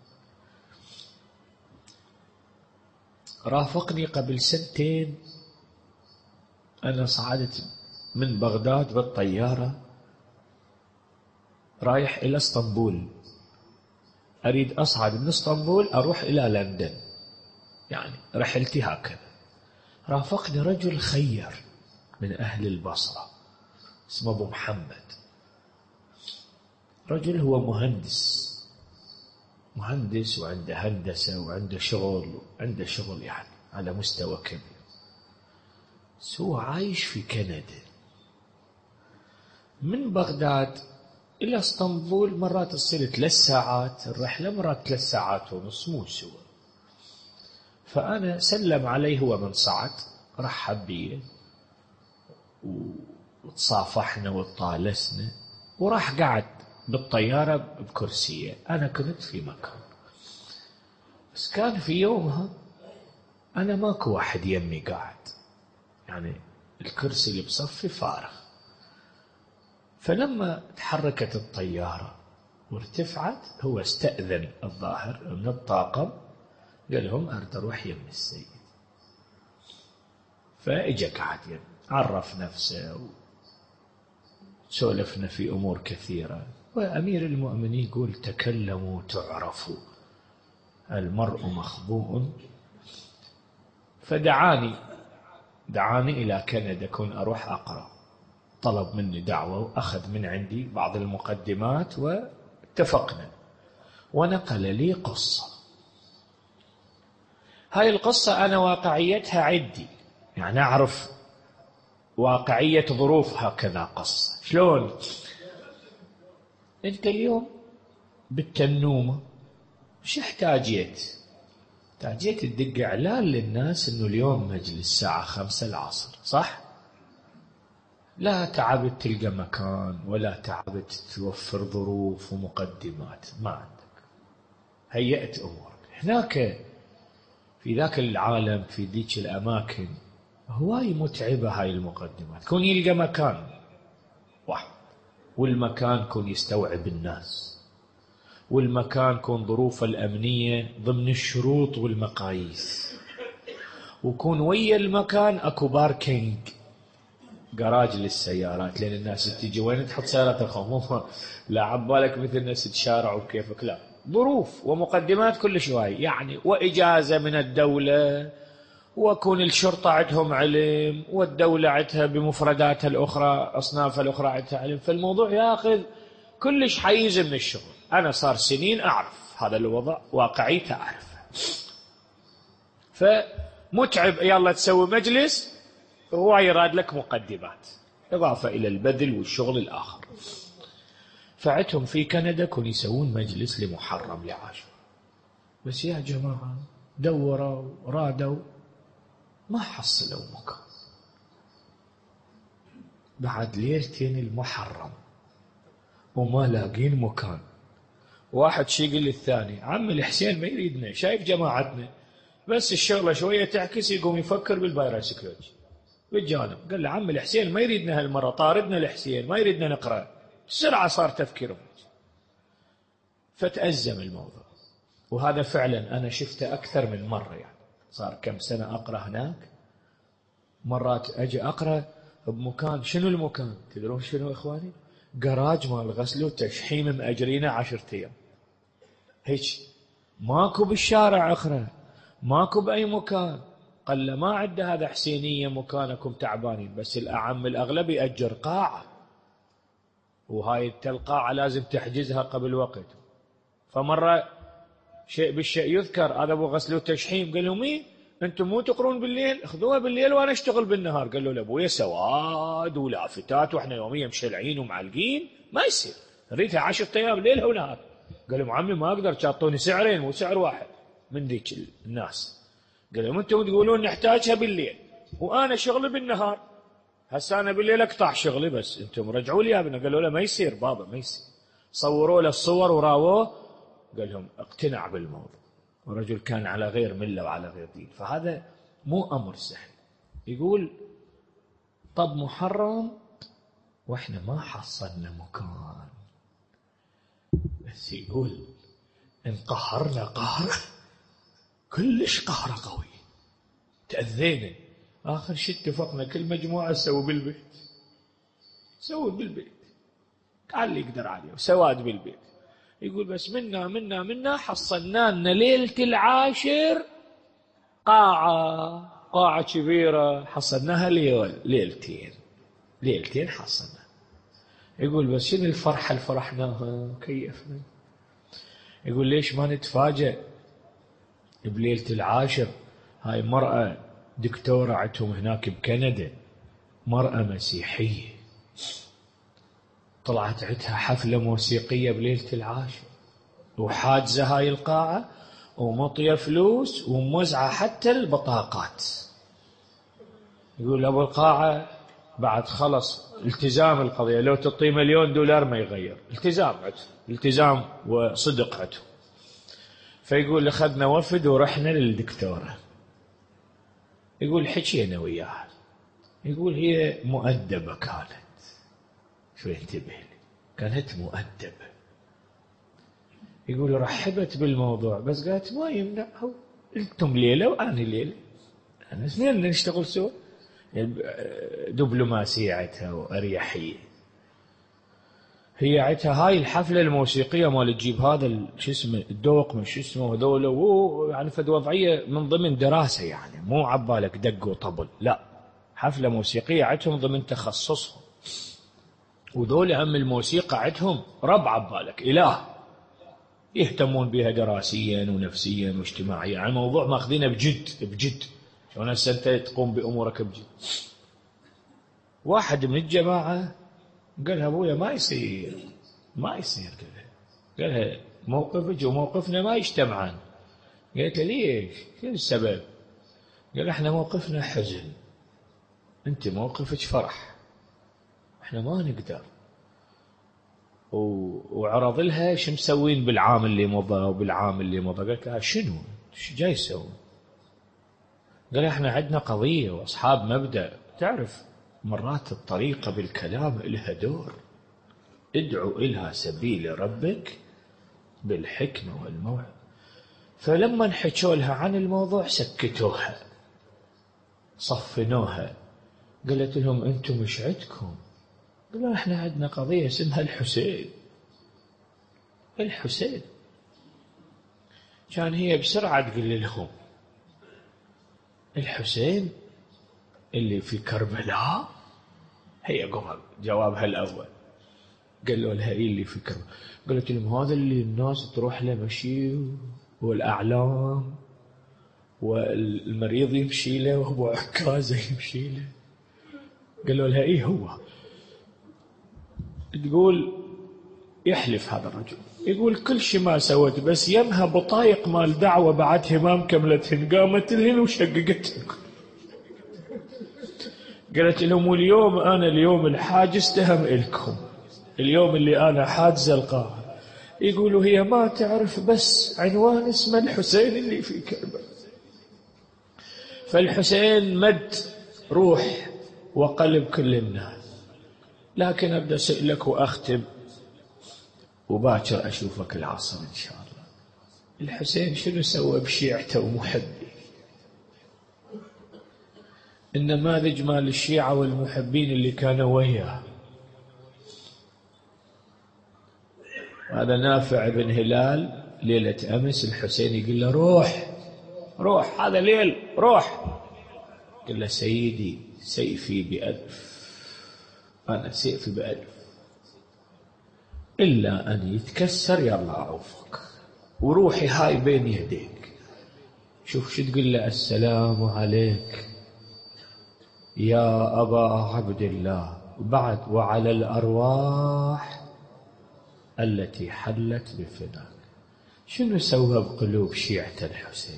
رافقني قبل سنتين، أنا صعدت من بغداد بالطيارة رايح إلى اسطنبول، أريد أصعد من اسطنبول أروح إلى لندن، يعني رحلتي هكذا. رافقني رجل خير من أهل البصرة اسمه أبو محمد. رجل هو مهندس، مهندس وعنده هندسة وعنده شغل، وعنده شغل يعني على مستوى كبير. هو عايش في كندا. من بغداد إلى اسطنبول مرات تصير ثلاث ساعات الرحلة، مرات ثلاث ساعات ونص، مو سوا. فأنا سلم عليه هو من صعد، رحب بيه وتصافحنا وطالسنا، وراح قعد بالطيارة بكرسية. أنا كنت في مكان، بس كان في يومها أنا ماكو واحد يمي قاعد، يعني الكرسي اللي بصفي فارغ. فلما تحركت الطيارة وارتفعت، هو استأذن الظاهر من الطاقم، قال لهم أريد أروح يم السيد. فإجا قعد يم، عرف نفسه وسولفنا في أمور كثيرة. وأمير المؤمنين يقول: تكلموا تعرفوا، المرء مخبوء. فدعاني دعاني إلى كندا كون أروح أقرأ، طلب مني دعوة وأخذ من عندي بعض المقدمات واتفقنا، ونقل لي قصة. هاي القصة أنا واقعيتها عندي، يعني أعرف واقعية ظروفها كذا قصة. شلون؟ أنت اليوم بالتنومة، وش احتاجيت؟ جيت تدق إعلان للناس إنه اليوم مجلس الساعة خمسة العصر، صح؟ لا تعبت تلقى مكان ولا تعبت توفر ظروف ومقدمات، ما عندك، هيأت أمورك. هناك في ذاك العالم في ذيك الأماكن هواي متعبة هاي المقدمات. كون يلقى مكان واحد، والمكان كون يستوعب الناس، والمكان كون ظروفه الأمنية ضمن الشروط والمقاييس، وكون ويا المكان أكو باركينج، جراج للسيارات، لأن الناس تيجي وين تحط سيارات الخوف، لا عبالك مثل الناس تشارع وكيفك، لا، ظروف ومقدمات كل شوي يعني، وإجازة من الدولة، وكون الشرطة عندهم علم، والدولة عندها بمفرداتها الأخرى أصنافها الأخرى عندها علم، فالموضوع يأخذ كلش حيز من الشغل. أنا صار سنين أعرف هذا الوضع، واقعيته أعرفه، فمتعب. يلا تسوي مجلس، هو يراد لك مقدمات إضافة إلى البذل والشغل الآخر. فعتهم في كندا كانوا يسوون مجلس لمحرم لعاشر، بس يا جماعة دوروا رادوا ما حصلوا مكان. بعد ليلتين المحرم وما لاقين مكان، واحد شي يقول للثاني عم الحسين ما يريدنا، شايف جماعتنا بس الشغلة شوية تعكس يقوم يفكر بالبايراسيكلوج بالجانب. قال له عم الحسين ما يريدنا هالمرة، طاردنا الحسين ما يريدنا نقرأ، بسرعة صار تفكيرهم. فتأزم الموضوع، وهذا فعلا أنا شفته أكثر من مرة، يعني صار كم سنة أقرأ هناك. مرات أجي أقرأ بمكان، شنو المكان تدرون شنو إخواني؟ جراج مال غسل وتشحيم مأجرينه عشرة أيام هيك، ماكو بالشارع أخرى، ماكو بأي مكان. قال ما عنده هذا حسينية مكانكم تعبانين، بس الأعم الأغلب يأجر قاعة، وهاي القاعة لازم تحجزها قبل وقت. فمرة شيء بالشيء يذكر، هذا أبو غسل وتشحيم، قال له مين أنتم مو تقرون بالليل؟ اخذوها بالليل وأنا أشتغل بالنهار. قال له لأبويا سواد ولافتات وإحنا يوميا مشلعين ومعلقين، ما يصير، نريدها عشرة أيام ليلها ونهار. قال لهم عمي ما أقدر، تعطوني سعرين مو سعر واحد من ذيك الناس. قال لهم أنتم تقولون نحتاجها بالليل وأنا شغلي بالنهار، هسا أنا بالليل أقطع شغلي، بس أنتم رجعوا لي يا ابني. قالوا له ما يصير بابا ما يصير. صوروا له الصور وراووه، قال لهم اقتنع بالموضوع، ورجل كان على غير ملة وعلى غير دين. فهذا مو أمر سهل. يقول طب محرم وإحنا ما حصلنا مكان، بس يقول انقهرنا قهر كلش قهر قوي، تأذينا. آخر شيء اتفقنا كل مجموعة سووا بالبيت، سووا بالبيت قال اللي يقدر عليه وسواد بالبيت. يقول بس منا منا منا حصلنا لنا ليلة العاشر قاعة قاعة كبيرة، حصلناها ليلتين ليلتين حصلنا. يقول بس شنو الفرحة اللي فرحناها كيفنا. يقول ليش ما نتفاجأ بليلة العاشر؟ هاي مرأة دكتورة عندهم هناك بكندا، مرأة مسيحية، طلعت عندها حفلة موسيقية بليلة العاشر، وحاجزة هاي القاعة ومطية فلوس وموزعة حتى البطاقات. يقول أبو القاعة بعد خلص التزام القضية، لو تعطي مليون دولار ما يغير، التزام عده، التزام وصدق عده. فيقول أخذنا وفد ورحنا للدكتورة. يقول حكينا وياها، يقول هي مؤدبة كانت، شو انتبه لي، كانت مؤدبة. يقول رحبت بالموضوع، بس قالت ما يمنع، انتم ليلة وأنا ليلة، أنا اثنين نشتغل سوا. دبلوماسية عتها وأريحية. هي عتها هاي الحفلة الموسيقية مال تجيب هذا شو اسمه الدوق من شو اسمه هذول، يعني فد وضعية من ضمن دراسة، يعني مو عبالك دق وطبل، لا، حفلة موسيقية عتهم ضمن تخصصهم. وذول هم الموسيقى عندهم رب عبالك إله، يهتمون بها دراسيا ونفسيا واجتماعيا، يعني الموضوع ماخذينه بجد بجد. شلون هسه انت تقوم بأمورك بجد. واحد من الجماعة قالها أبويا ما يصير ما يصير كذا، قالها موقفك وموقفنا ما يجتمعان. قالت له ليش؟ شو السبب؟ قال احنا موقفنا حزن، انت موقفك فرح، احنا ما نقدر. وعرض لها شو مسوين بالعام اللي مضى وبالعام اللي مضى. قالت لها شنو؟ شو جاي يسوون؟ قال احنا عندنا قضية واصحاب مبدأ، تعرف مرات الطريقة بالكلام لها دور، ادعو إلها سبيل ربك بالحكمة والموعظة. فلما انحكوا لها عن الموضوع سكتوها صفنوها. قالت لهم انتم مش عندكم؟ قالوا احنا عندنا قضية اسمها الحسين. الحسين كان هي بسرعة تقول لهم الحسين اللي في كربلاء. هي قبل جوابها الأول قالوا لها ايه اللي في كربلاء؟ قالت لهم هذا اللي الناس تروح له مشي والأعلام والمريض يمشي له وهو عكازة يمشي له. قالوا لها ايه هو؟ تقول يحلف هذا الرجل، يقول كل شيء ما سوت، بس يمها بطايق مال دعوة بعدها ما مكملتهن، قامت لهن وشققتهن. قالت لهم واليوم أنا اليوم الحاجز تهم إلكم، اليوم اللي أنا حاجز القاهرة. يقولوا هي ما تعرف بس عنوان اسمه الحسين اللي في كربلاء. فالحسين مد روح وقلب كل الناس. لكن أبدأ أسألك وأختم وباكر أشوفك العصر إن شاء الله. الحسين شنو سوى بشيعته ومحبيه؟ النماذج مال الشيعة والمحبين اللي كانوا وياه. هذا نافع بن هلال ليلة أمس الحسين يقول له روح روح هذا ليل روح. قال له سيدي سيفي بألف، أنا سيفي بألف، إلا أن يتكسر يلا أعوفك وروحي هاي بين يديك. شوف شو تقول له السلام عليك يا أبا عبد الله بعد وعلى الأرواح التي حلت بفناك. شنو سوى بقلوب شيعة الحسين؟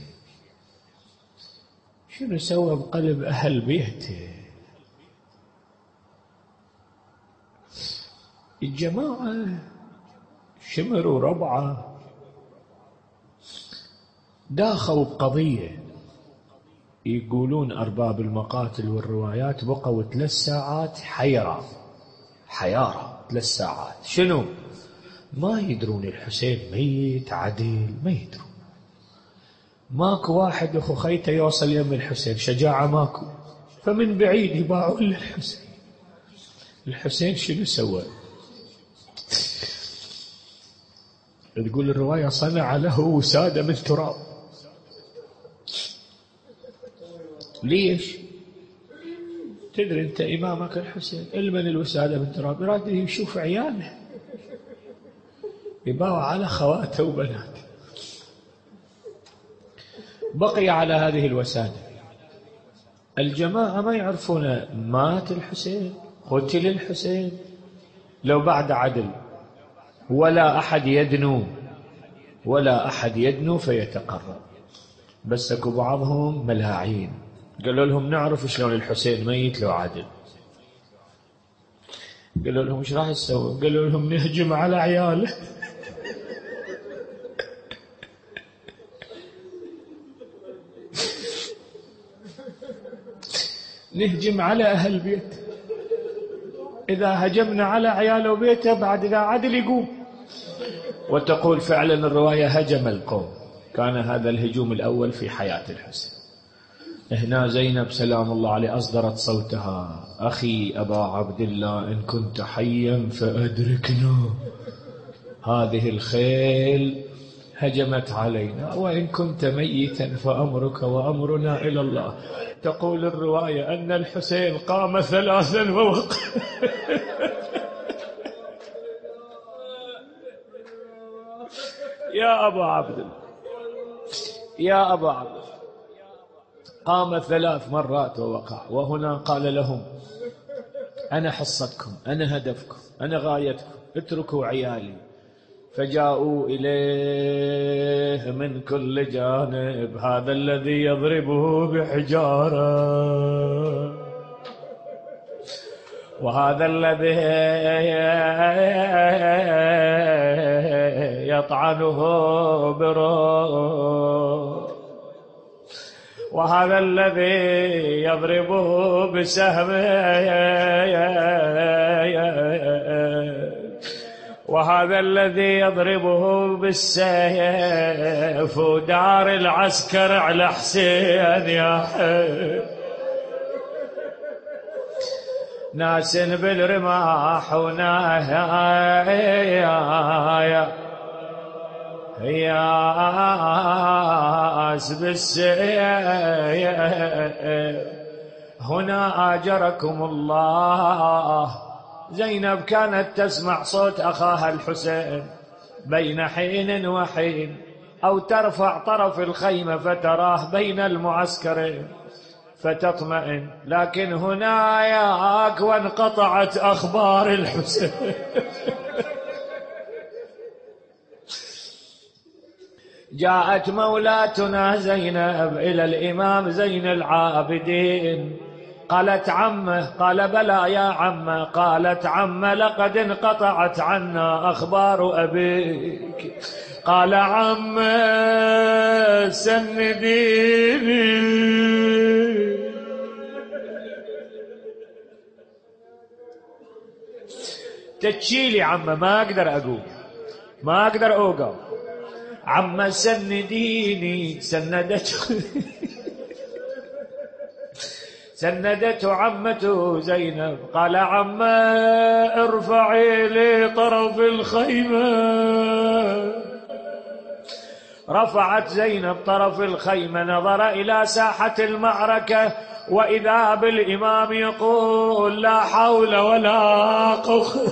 شنو سوى بقلب أهل بيته؟ الجماعة شمر وربعة داخلوا بقضية. يقولون أرباب المقاتل والروايات بقوا ثلاث ساعات حيرة حيارة ثلاث ساعات. شنو؟ ما يدرون الحسين ميت عدل، ما يدرون. ماكو واحد أخو خيته يوصل يم الحسين، شجاعة ماكو، فمن بعيد يباعون للحسين. الحسين شنو سوى؟ تقول الرواية صنع له وسادة من تراب. ليش؟ تدري أنت إمامك الحسين المن الوسادة من تراب؟ يراد يشوف عياله يباوع على خواته وبناته. بقي على هذه الوسادة. الجماعة ما يعرفون مات الحسين، قتل الحسين، لو بعد عدل، ولا أحد يدنو ولا أحد يدنو فيتقرب. بس اكو بعضهم ملاعين قالوا لهم نعرف شلون الحسين ميت لو عدل. قالوا لهم ايش راح تسوي؟ قالوا لهم نهجم على عياله. نهجم على أهل بيت، إذا هجمنا على عياله وبيته بعد إذا عدل يقوم. وتقول فعلا الرواية هجم القوم. كان هذا الهجوم الأول في حياة الحسين. هنا زينب سلام الله عليه أصدرت صوتها أخي أبا عبد الله إن كنت حيا فأدركنا، هذه الخيل هجمت علينا، وإن كنت ميتا فأمرك وأمرنا إلى الله. تقول الرواية أن الحسين قام ثلاثا ووقف. يا أبا عبد الله يا أبا عبد الله قام ثلاث مرات ووقع. وهنا قال لهم أنا حصتكم، أنا هدفكم، أنا غايتكم، اتركوا عيالي. فجاءوا إليه من كل جانب، هذا الذي يضربه بحجارة، وهذا الذي يطعنه برمح، وهذا الذي يضربه بسهم، وهذا الذي يضربه بالسيف، ودار العسكر على حسين يا حي، ناس بالرماح وناس ياس بالسيف. هنا آجركم الله. زينب كانت تسمع صوت أخاها الحسين بين حين وحين، أو ترفع طرف الخيمة فتراه بين المعسكرين فتطمئن، لكن هنا ياك وانقطعت أخبار الحسين. جاءت مولاتنا زينب إلى الإمام زين العابدين، قالت عمه، قال بلى يا عمه، قالت عمه لقد انقطعت عنا أخبار أبيك. قال عمه سنديني، تتشيلي عمه، ما أقدر أقوم، ما أقدر أوقف، عمه سنديني. سندته سندته عمته زينب. قال عمه ارفعي لي طرف الخيمة. رفعت زينب طرف الخيمة، نظر إلى ساحة المعركة، وإذا بالإمام يقول لا حول ولا قوة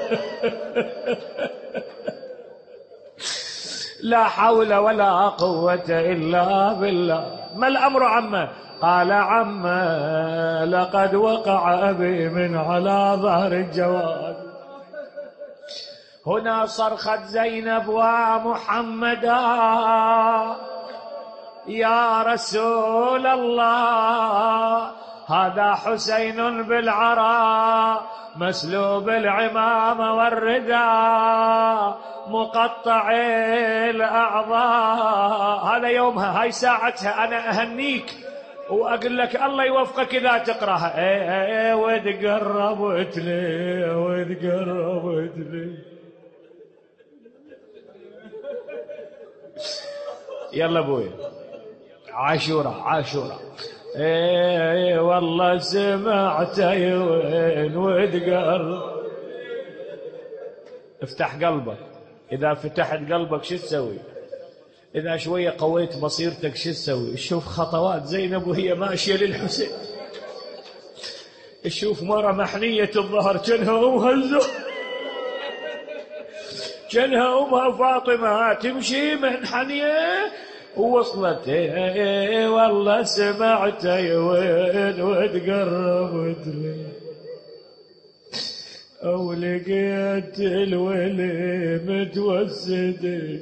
لا حول ولا قوة إلا بالله. ما الأمر عمه؟ قال عمه لقد وقع أبي من على ظهر الجواد. هنا صرخت زينب ومحمدا يا رسول الله، هذا حسين بالعراء مسلوب العمامة والرداء مقطع الأعضاء. هذا يومها، هاي ساعتها، أنا أهنيك وأقول لك الله يوفقك إذا تقرأها. ايه ايه وتقربت لي وتقربت لي. يلا ابوي، عاشورة عاشورة. ايه والله سمعت وين وتقرب. افتح قلبك. إذا فتحت قلبك شو تسوي؟ إذا شوية قويت بصيرتك شو تسوي؟ شوف خطوات زينب وهي ماشية للحسين، شوف مرة محنية الظهر كأنها أمها الزهر، كأنها أمها فاطمة تمشي منحنية ووصلت. ايه والله سمعت وين وتقربت لي، أو لقيت الولي متوسد.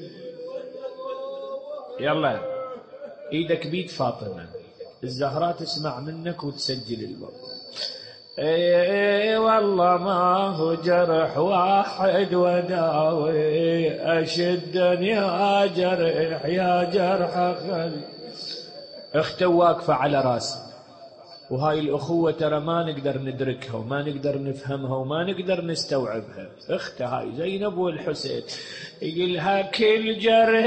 يلا ايدك بيد فاطمة الزهراء تسمع منك وتسجل الوقت. ايه والله ما هو جرح واحد وداوي، اشدني يا جرح يا جرح خلي. اخته واقفة على راسي، وهاي الأخوة ترى ما نقدر ندركها وما نقدر نفهمها وما نقدر نستوعبها. اخته هاي زينب والحسين، يقولها كل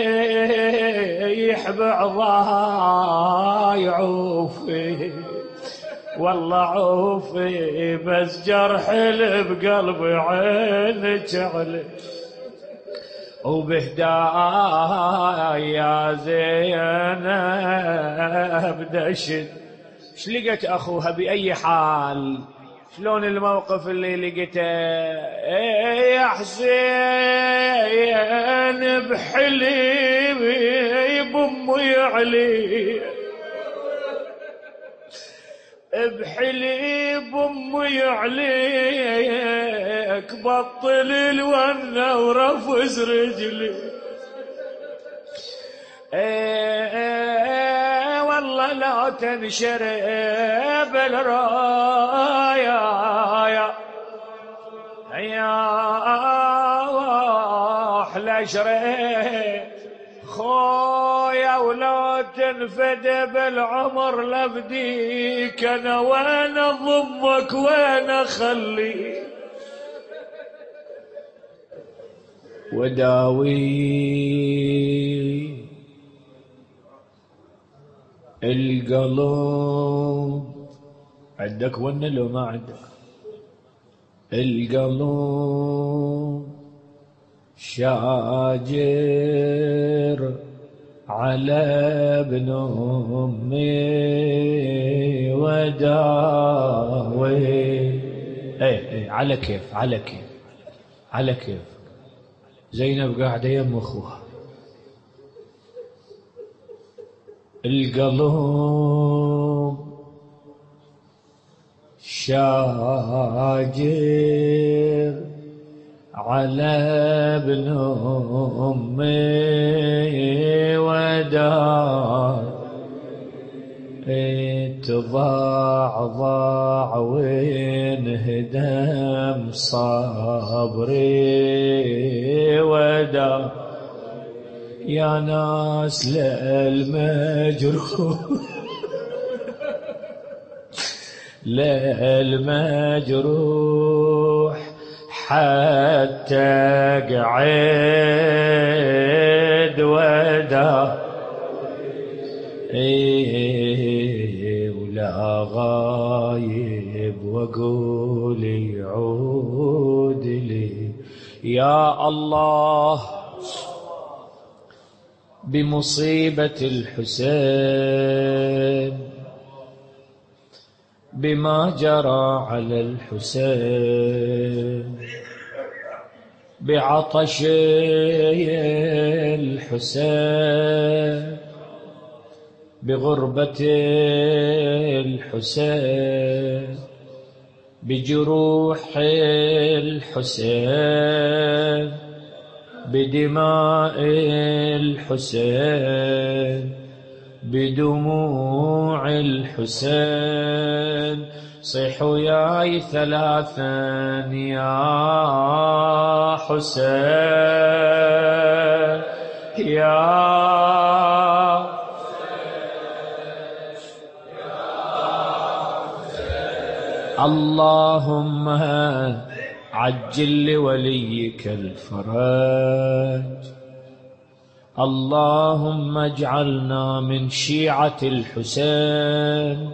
جريح بعضها يعوفي، والله عوفي بس جرح اللي بقلبي عينك علي، وبهدايا يا زينب دشت. ايش لقت اخوها بأي حال؟ شلون الموقف اللي لقيته؟ ايه يا حسين بحليبي بأمي علي، بحليب أمي عليك بطل الونة ورفز رجلي. ايه ايه والله لا تنشرب الراية يا أحلى شريك خويا ولا تنفد بالعمر لبديك أنا وين أضمك وين أخليك وداوي القلب. عندك ون لو ما عندك؟ القلب شاجر على ابن أمي وداوي. ايه ايه على كيف على كيف على كيف. زينب قاعدة يم أخوها. القلب شاجر على ابن أمي ودار تضاع وينهدم صبري ودار يا ناس للمجروح للمجروح حتى قعد ودا إيه ولا غايب وقول يعود لي يا الله بمصيبة الحسين بما جرى على الحسين بعطش الحسين بغربة الحسين بجروح الحسين بدماء الحسين بدموع الحسين صيحوا ياي ثلاثا يا حسين يا اللهم عجل لوليك الفرج اللهم اجعلنا من شيعة الحسين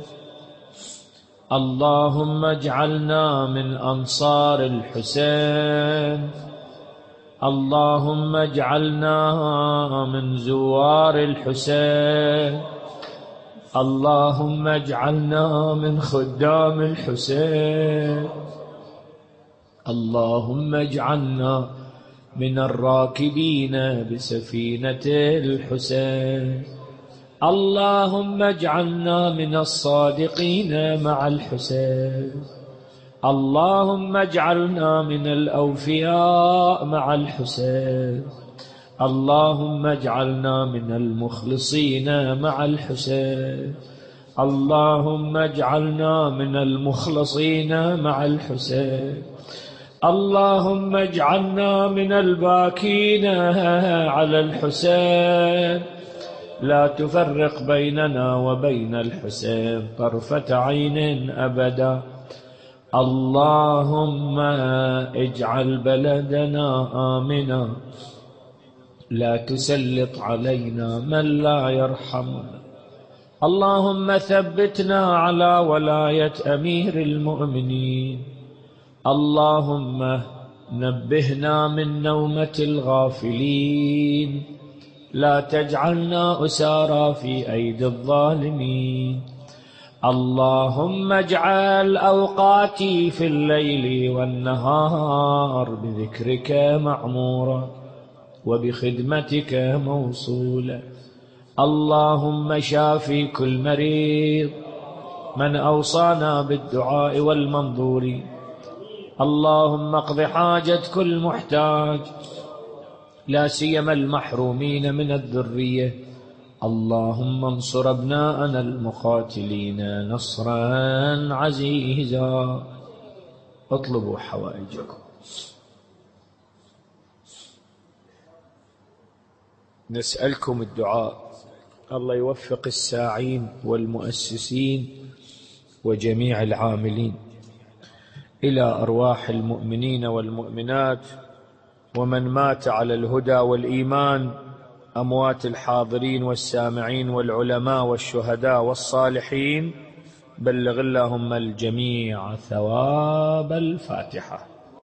اللهم اجعلنا من أنصار الحسين اللهم اجعلنا من زوار الحسين اللهم اجعلنا من خدام الحسين اللهم اجعلنا من الراكبين بسفينة الحسين اللهم اجعلنا من الصادقين مع الحسين اللهم اجعلنا من الأوفياء مع الحسين اللهم اجعلنا من المخلصين مع الحسين اللهم اجعلنا من المخلصين مع الحسين اللهم اجعلنا من الباكين على الحسين لا تفرق بيننا وبين الحسين طرفة عين أبدا اللهم اجعل بلدنا آمنا لا تسلط علينا من لا يرحمنا اللهم ثبتنا على ولاية أمير المؤمنين اللهم نبهنا من نومة الغافلين لا تجعلنا أسارى في أيدي الظالمين اللهم اجعل أوقاتي في الليل والنهار بذكرك معمورة وبخدمتك موصولة اللهم شافي كل مريض من أوصانا بالدعاء والمنظور. اللهم اقض حاجة كل محتاج، لا سيما المحرومين من الذرية. اللهم انصر أبناءنا المقاتلين نصرا عزيزا. اطلبوا حوائجكم. نسألكم الدعاء، الله يوفق الساعين والمؤسسين وجميع العاملين إلى أرواح المؤمنين والمؤمنات ومن مات على الهدى والإيمان، أموات الحاضرين والسامعين والعلماء والشهداء والصالحين. بلغ اللهم الجميع ثواب الفاتحة.